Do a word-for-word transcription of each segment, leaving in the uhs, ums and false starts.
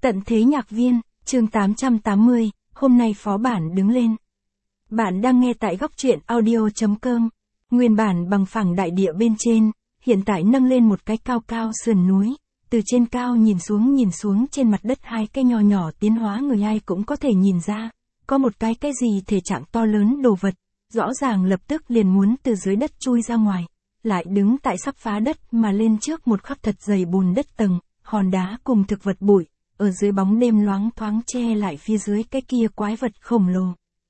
Tận thế nhạc viên, chương tám trăm tám mươi, hôm nay phó bản đứng lên. Bạn đang nghe tại góc truyện audio chấm com. Nguyên bản bằng phẳng đại địa bên trên, hiện tại nâng lên một cái cao cao sườn núi. Từ trên cao nhìn xuống nhìn xuống trên mặt đất hai cái nho nhỏ tiến hóa người ai cũng có thể nhìn ra. Có một cái cái gì thể trạng to lớn đồ vật, rõ ràng lập tức liền muốn từ dưới đất chui ra ngoài. Lại đứng tại sắp phá đất mà lên trước một khắp thật dày bùn đất tầng, hòn đá cùng thực vật bụi. Ở dưới bóng đêm loáng thoáng che lại phía dưới cái kia quái vật khổng lồ.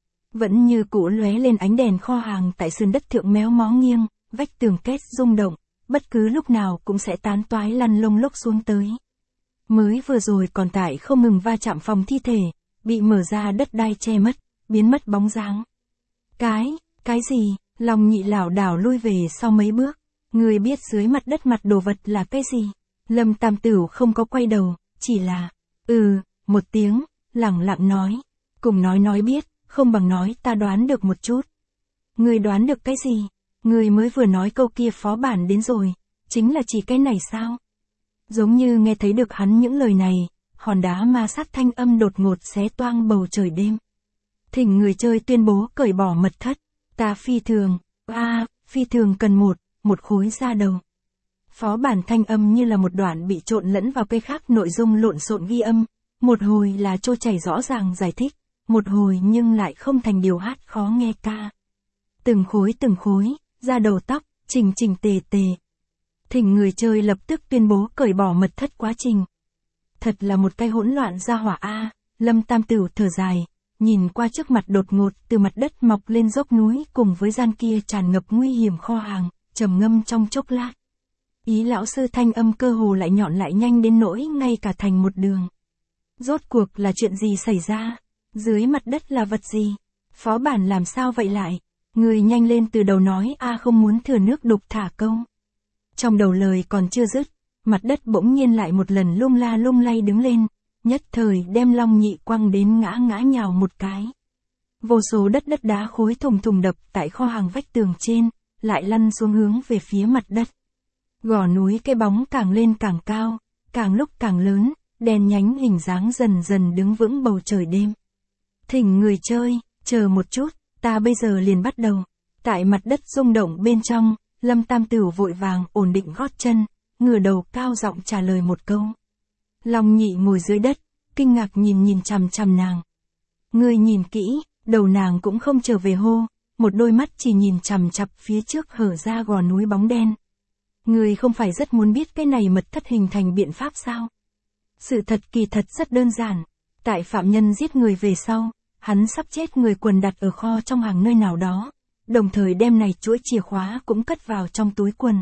Vẫn như cũ lóe lên ánh đèn kho hàng tại sườn đất thượng méo mó nghiêng, vách tường két rung động, bất cứ lúc nào cũng sẽ tán toái lăn lông lốc xuống tới. Mới vừa rồi còn tại không ngừng va chạm phòng thi thể, bị mở ra đất đai che mất, biến mất bóng dáng. Cái, cái gì, lòng nhị lảo đảo lui về sau mấy bước, người biết dưới mặt đất mặt đồ vật là cái gì. Lâm Tam Tửu không có quay đầu. Chỉ là, ừ, một tiếng, lẳng lặng nói, cùng nói nói biết, không bằng nói ta đoán được một chút. Người đoán được cái gì? Người mới vừa nói câu kia phó bản đến rồi, chính là chỉ cái này sao? Giống như nghe thấy được hắn những lời này, hòn đá ma sát thanh âm đột ngột xé toang bầu trời đêm. Thỉnh người chơi tuyên bố cởi bỏ mật thất, ta phi thường, a à, phi thường cần một, một khối da đầu. Phó bản thanh âm như là một đoạn bị trộn lẫn vào cây khác nội dung lộn xộn ghi âm, một hồi là trôi chảy rõ ràng giải thích, một hồi nhưng lại không thành điều hát khó nghe ca. Từng khối từng khối, da đầu tóc, chỉnh chỉnh tề tề. Thỉnh người chơi lập tức tuyên bố cởi bỏ mật thất quá trình. Thật là một cái hỗn loạn gia hỏa a. Lâm Tam Tửu thở dài, nhìn qua trước mặt đột ngột từ mặt đất mọc lên dốc núi cùng với gian kia tràn ngập nguy hiểm kho hàng, trầm ngâm trong chốc lát. Ý lão sư thanh âm cơ hồ lại nhọn lại nhanh đến nỗi ngay cả thành một đường. Rốt cuộc là chuyện gì xảy ra? Dưới mặt đất là vật gì? Phó bản làm sao vậy lại? Người nhanh lên từ đầu nói a không muốn thừa nước đục thả câu. Trong đầu lời còn chưa dứt, mặt đất bỗng nhiên lại một lần lung la lung lay đứng lên, nhất thời đem Long Nhị quăng đến ngã ngã nhào một cái. Vô số đất đất đá khối thùng thùng đập tại kho hàng vách tường trên, lại lăn xuống hướng về phía mặt đất. Gò núi cái bóng càng lên càng cao, càng lúc càng lớn, đèn nhánh hình dáng dần dần đứng vững bầu trời đêm. Thỉnh người chơi, chờ một chút, ta bây giờ liền bắt đầu. Tại mặt đất rung động bên trong, Lâm Tam Tửu vội vàng ổn định gót chân, ngửa đầu cao giọng trả lời một câu. Long Nhị ngồi dưới đất, kinh ngạc nhìn nhìn chằm chằm nàng. Người nhìn kỹ, đầu nàng cũng không trở về hô, một đôi mắt chỉ nhìn chằm chằm phía trước hở ra gò núi bóng đen. Người không phải rất muốn biết cái này mật thất hình thành biện pháp sao? Sự thật kỳ thật rất đơn giản. Tại phạm nhân giết người về sau, hắn sắp chết người quần đặt ở kho trong hàng nơi nào đó, đồng thời đem này chuỗi chìa khóa cũng cất vào trong túi quần.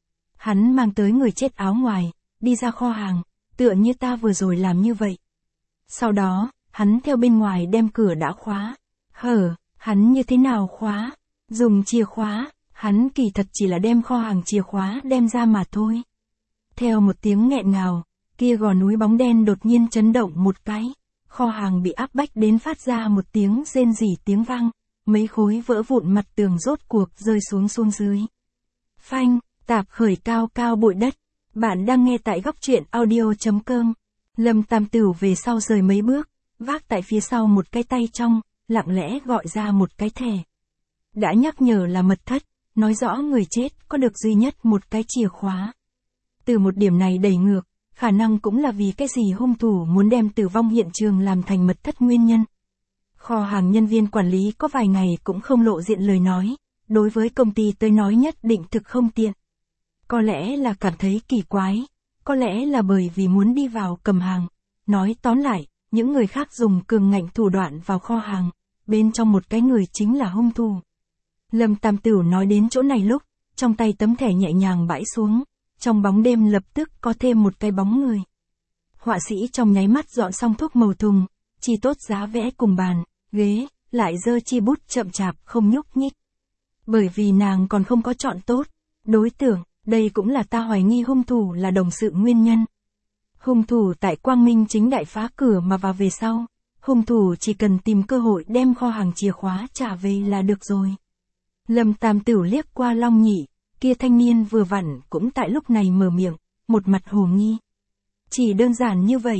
Hắn mang tới người chết áo ngoài, đi ra kho hàng, tựa như ta vừa rồi làm như vậy. Sau đó, hắn theo bên ngoài đem cửa đã khóa. Hở, hắn như thế nào khóa? Dùng chìa khóa. Hắn kỳ thật chỉ là đem kho hàng chìa khóa đem ra mà thôi. Theo một tiếng nghẹn ngào, kia gò núi bóng đen đột nhiên chấn động một cái. Kho hàng bị áp bách đến phát ra một tiếng rên rỉ tiếng vang. Mấy khối vỡ vụn mặt tường rốt cuộc rơi xuống xuống dưới. Phanh, tạp khởi cao cao bụi đất. Bạn đang nghe tại góc truyện audio chấm com. Lâm Tam Tửu về sau rời mấy bước, vác tại phía sau một cái tay trong, lặng lẽ gọi ra một cái thẻ. Đã nhắc nhở là mật thất. Nói rõ người chết có được duy nhất một cái chìa khóa. Từ một điểm này đẩy ngược, khả năng cũng là vì cái gì hung thủ muốn đem tử vong hiện trường làm thành mật thất nguyên nhân. Kho hàng nhân viên quản lý có vài ngày cũng không lộ diện lời nói, đối với công ty tới nói nhất định thực không tiện. Có lẽ là cảm thấy kỳ quái, có lẽ là bởi vì muốn đi vào cầm hàng. Nói tóm lại, những người khác dùng cường ngạnh thủ đoạn vào kho hàng, bên trong một cái người chính là hung thủ. Lâm Tam Tửu nói đến chỗ này lúc, trong tay tấm thẻ nhẹ nhàng bãi xuống, trong bóng đêm lập tức có thêm một cái bóng người. Họa sĩ trong nháy mắt dọn xong thuốc màu thùng, chi tốt giá vẽ cùng bàn, ghế, lại giơ chi bút chậm chạp không nhúc nhích. Bởi vì nàng còn không có chọn tốt, đối tượng, đây cũng là ta hoài nghi hung thủ là đồng sự nguyên nhân. Hung thủ tại quang minh chính đại phá cửa mà vào về sau, hung thủ chỉ cần tìm cơ hội đem kho hàng chìa khóa trả về là được rồi. Lâm Tam Tửu liếc qua Long Nhị, kia thanh niên vừa vặn cũng tại lúc này mở miệng, một mặt hồ nghi. Chỉ đơn giản như vậy,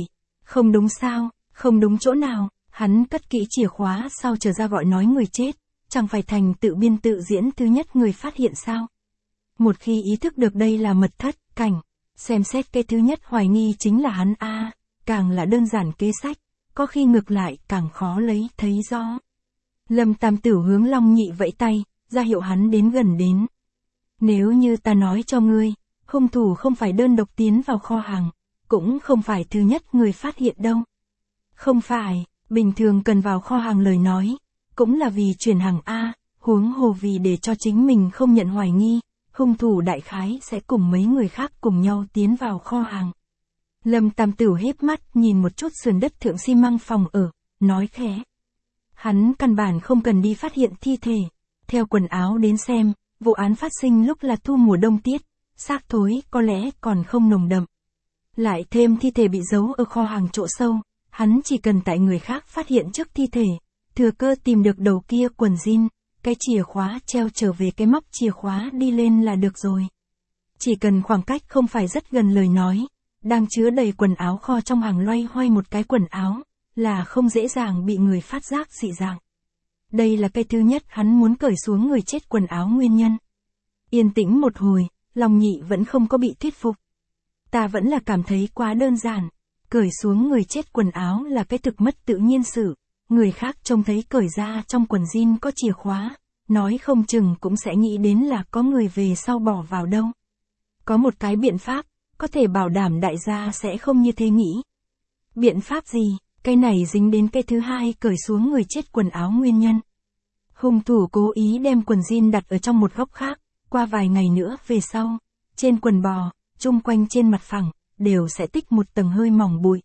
Không đúng sao, không đúng chỗ nào, hắn cất kỹ chìa khóa sau trở ra gọi nói người chết, chẳng phải thành tự biên tự diễn thứ nhất người phát hiện sao? Một khi ý thức được đây là mật thất, cảnh, xem xét cái thứ nhất hoài nghi chính là hắn a, à, càng là đơn giản kế sách, có khi ngược lại càng khó lấy thấy rõ. Lâm Tam Tửu hướng Long Nhị vẫy tay, ra hiệu hắn đến gần đến. Nếu như ta nói cho ngươi, hung thủ không phải đơn độc tiến vào kho hàng, cũng không phải thứ nhất người phát hiện đâu. Không phải, bình thường cần vào kho hàng lời nói, cũng là vì chuyển hàng A, huống hồ vì để cho chính mình không nhận hoài nghi, hung thủ đại khái sẽ cùng mấy người khác cùng nhau tiến vào kho hàng. Lâm Tam Tửu híp mắt nhìn một chút sườn đất thượng xi măng phòng ở, nói khẽ. Hắn căn bản không cần đi phát hiện thi thể, theo quần áo đến xem, vụ án phát sinh lúc là thu mùa đông tiết, xác thối có lẽ còn không nồng đậm. Lại thêm thi thể bị giấu ở kho hàng chỗ sâu, hắn chỉ cần tại người khác phát hiện trước thi thể, thừa cơ tìm được đầu kia quần jean, cái chìa khóa treo trở về cái móc chìa khóa đi lên là được rồi. Chỉ cần khoảng cách không phải rất gần lời nói, đang chứa đầy quần áo kho trong hàng loay hoay một cái quần áo, là không dễ dàng bị người phát giác dị dạng. Đây là cái thứ nhất hắn muốn cởi xuống người chết quần áo nguyên nhân. Yên tĩnh một hồi, Long Nhị vẫn không có bị thuyết phục. Ta vẫn là cảm thấy quá đơn giản, cởi xuống người chết quần áo là cái thực mất tự nhiên sự, người khác trông thấy cởi ra trong quần jean có chìa khóa, nói không chừng cũng sẽ nghĩ đến là có người về sau bỏ vào đâu. Có một cái biện pháp, có thể bảo đảm đại gia sẽ không như thế nghĩ. Biện pháp gì? Cái này dính đến cái thứ hai cởi xuống người chết quần áo nguyên nhân. Hung thủ cố ý đem quần jean đặt ở trong một góc khác, qua vài ngày nữa về sau, trên quần bò, chung quanh trên mặt phẳng, đều sẽ tích một tầng hơi mỏng bụi.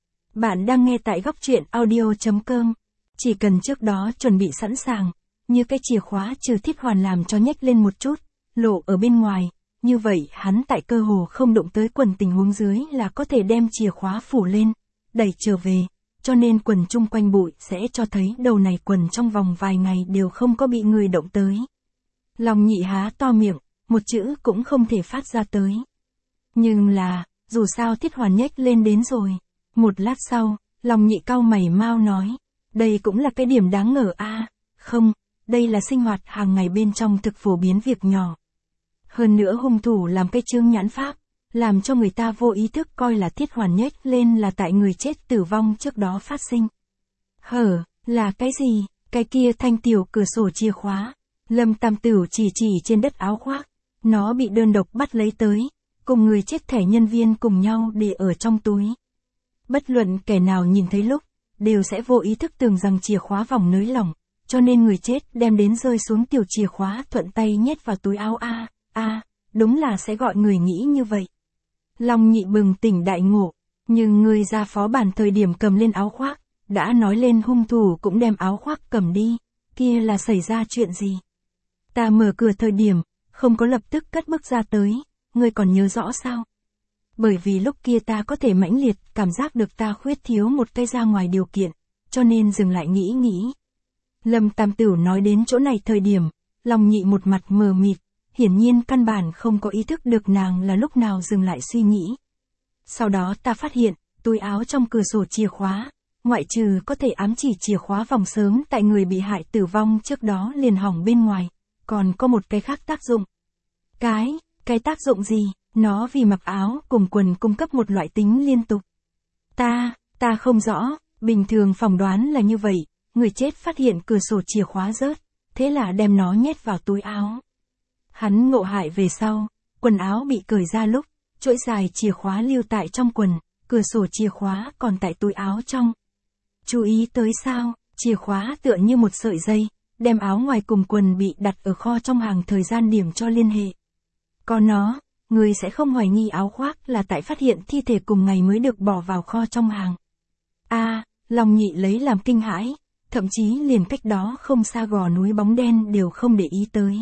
Bạn đang nghe tại góc truyện audio chấm com. Chỉ cần trước đó chuẩn bị sẵn sàng, như cái chìa khóa trừ thiết hoàn làm cho nhếch lên một chút, lộ ở bên ngoài, như vậy hắn tại cơ hồ không đụng tới quần tình huống dưới là có thể đem chìa khóa phủ lên, đẩy trở về, cho nên quần chung quanh bụi sẽ cho thấy đầu này quần trong vòng vài ngày đều không có bị người động tới. Long Nhị há to miệng, một chữ cũng không thể phát ra tới. Nhưng là, dù sao thiết hoàn nhếch lên đến rồi. Một lát sau, Long Nhị cau mày mau nói, đây cũng là cái điểm đáng ngờ a, à, không, đây là sinh hoạt hàng ngày bên trong thực phổ biến việc nhỏ. Hơn nữa hung thủ làm cái chương nhãn pháp, làm cho người ta vô ý thức coi là thiết hoàn nhếch lên là tại người chết tử vong trước đó phát sinh. Hở, là cái gì? Cái kia thanh tiểu cửa sổ chìa khóa. Lâm Tam Tửu chỉ chỉ trên đất áo khoác, nó bị đơn độc bắt lấy tới, cùng người chết thẻ nhân viên cùng nhau để ở trong túi. Bất luận kẻ nào nhìn thấy lúc, đều sẽ vô ý thức tưởng rằng chìa khóa vòng nới lỏng, cho nên người chết đem đến rơi xuống tiểu chìa khóa thuận tay nhét vào túi áo a, a, đúng là sẽ gọi người nghĩ như vậy. Long Nhị bừng tỉnh đại ngộ, nhưng người ra phó bản thời điểm cầm lên áo khoác, đã nói lên hung thủ cũng đem áo khoác cầm đi, kia là xảy ra chuyện gì? Ta mở cửa thời điểm, không có lập tức cất bước ra tới, ngươi còn nhớ rõ sao? Bởi vì lúc kia ta có thể mãnh liệt cảm giác được ta khuyết thiếu một cái ra ngoài điều kiện, cho nên dừng lại nghĩ nghĩ. Lâm Tam Tửu nói đến chỗ này thời điểm, Long Nhị một mặt mờ mịt, hiển nhiên căn bản không có ý thức được nàng là lúc nào dừng lại suy nghĩ. Sau đó ta phát hiện, túi áo trong cửa sổ chìa khóa, ngoại trừ có thể ám chỉ chìa khóa vòng sớm tại người bị hại tử vong trước đó liền hỏng bên ngoài, còn có một cái khác tác dụng. Cái, cái tác dụng gì? Nó vì mặc áo cùng quần cung cấp một loại tính liên tục. Ta, ta không rõ, bình thường phỏng đoán là như vậy, người chết phát hiện cửa sổ chìa khóa rớt, thế là đem nó nhét vào túi áo. Hắn ngộ hại về sau, quần áo bị cởi ra lúc, chuỗi dài chìa khóa lưu tại trong quần, cửa sổ chìa khóa còn tại túi áo trong. Chú ý tới sao, chìa khóa tựa như một sợi dây, đem áo ngoài cùng quần bị đặt ở kho trong hàng thời gian điểm cho liên hệ. Có nó, người sẽ không hoài nghi áo khoác là tại phát hiện thi thể cùng ngày mới được bỏ vào kho trong hàng. A, à, Long Nhị lấy làm kinh hãi, thậm chí liền cách đó không xa gò núi bóng đen đều không để ý tới.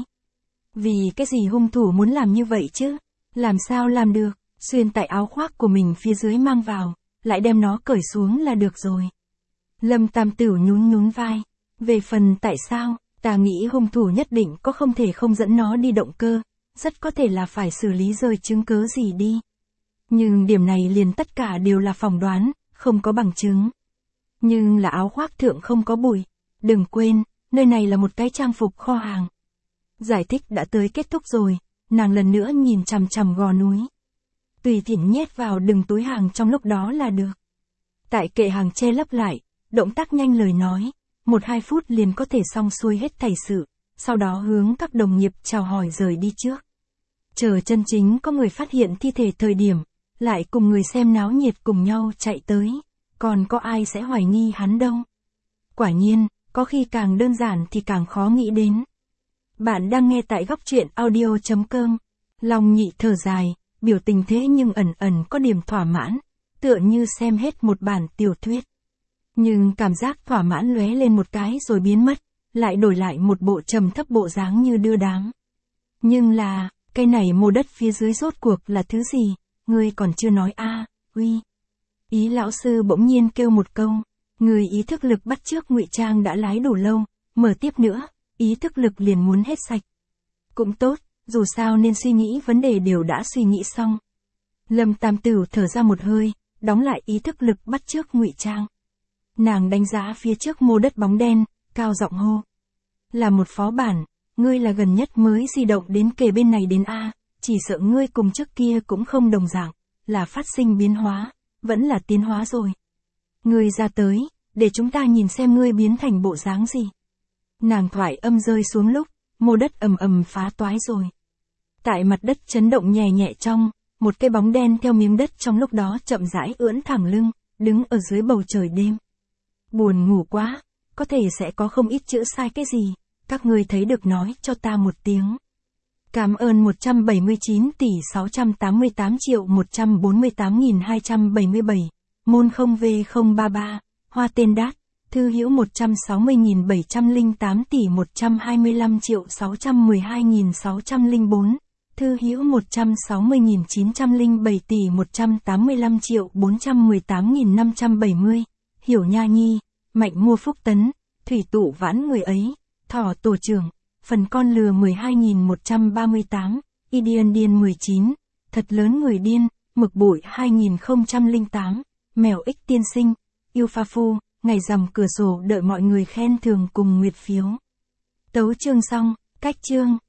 Vì cái gì hung thủ muốn làm như vậy chứ? Làm sao làm được? Xuyên tại áo khoác của mình phía dưới mang vào, lại đem nó cởi xuống là được rồi. Lâm Tam Tửu nhún nhún vai. Về phần tại sao, ta nghĩ hung thủ nhất định có không thể không dẫn nó đi động cơ, rất có thể là phải xử lý rơi chứng cớ gì đi. Nhưng điểm này liền tất cả đều là phỏng đoán, không có bằng chứng. Nhưng là áo khoác thượng không có bụi. Đừng quên, nơi này là một cái trang phục kho hàng. Giải thích đã tới kết thúc rồi, nàng lần nữa nhìn chằm chằm gò núi. Tùy tiện nhét vào đừng túi hàng trong lúc đó là được. Tại kệ hàng che lấp lại, động tác nhanh lời nói, một hai phút liền có thể xong xuôi hết thảy sự, sau đó hướng các đồng nghiệp chào hỏi rời đi trước. Chờ chân chính có người phát hiện thi thể thời điểm, lại cùng người xem náo nhiệt cùng nhau chạy tới, còn có ai sẽ hoài nghi hắn đâu. Quả nhiên, có khi càng đơn giản thì càng khó nghĩ đến. Bạn đang nghe tại góc truyện audio chấm com. Long Nhị thở dài, biểu tình thế nhưng ẩn ẩn có điểm thỏa mãn, tựa như xem hết một bản tiểu thuyết. Nhưng cảm giác thỏa mãn lóe lên một cái rồi biến mất, lại đổi lại một bộ trầm thấp bộ dáng như đưa đám. Nhưng là, cây này mô đất phía dưới rốt cuộc là thứ gì, ngươi còn chưa nói a, uy. Ý lão sư bỗng nhiên kêu một câu, người ý thức lực bắt chước ngụy trang đã lái đủ lâu, mở tiếp nữa, ý thức lực liền muốn hết sạch. Cũng tốt, dù sao nên suy nghĩ vấn đề đều đã suy nghĩ xong. Lâm Tam Tửu thở ra một hơi, đóng lại ý thức lực bắt chước ngụy trang. Nàng đánh giá phía trước mô đất bóng đen, cao giọng hô. Là một phó bản, ngươi là gần nhất mới di động đến kề bên này đến A, chỉ sợ ngươi cùng trước kia cũng không đồng dạng, là phát sinh biến hóa, vẫn là tiến hóa rồi. Ngươi ra tới, để chúng ta nhìn xem ngươi biến thành bộ dáng gì. Nàng thoại âm rơi xuống lúc, mô đất ầm ầm phá toái rồi. Tại mặt đất chấn động nhẹ nhẹ trong, một cái bóng đen theo miếng đất trong lúc đó chậm rãi ưỡn thẳng lưng, đứng ở dưới bầu trời đêm. Buồn ngủ quá, có thể sẽ có không ít chữ sai cái gì, các ngươi thấy được nói cho ta một tiếng. Cảm ơn một trăm bảy mươi chín tỷ sáu trăm tám mươi tám triệu một trăm bốn mươi tám nghìn hai trăm bảy mươi bảy, môn không V không ba ba, hoa tên đát, thư hữu một trăm sáu mươi nghìn bảy trăm lẻ tám tỷ một trăm hai mươi lăm triệu sáu trăm mười hai nghìn sáu trăm lẻ bốn, thư hữu một trăm sáu mươi nghìn chín trăm lẻ bảy tỷ một trăm tám mươi lăm triệu bốn trăm mười tám nghìn năm trăm bảy mươi, hiểu nha nhi, mạnh mua phúc tấn, thủy tụ vãn người ấy, thỏ tổ trưởng, phần con lừa mười hai nghìn một trăm ba mươi tám, y điên điên mười chín, thật lớn người điên, mực bụi hai nghìn không trăm lẻ tám, mèo ích tiên sinh, yêu pha phu, ngày rằm cửa sổ đợi mọi người khen thường cùng nguyệt phiếu. Tấu chương xong, cách chương.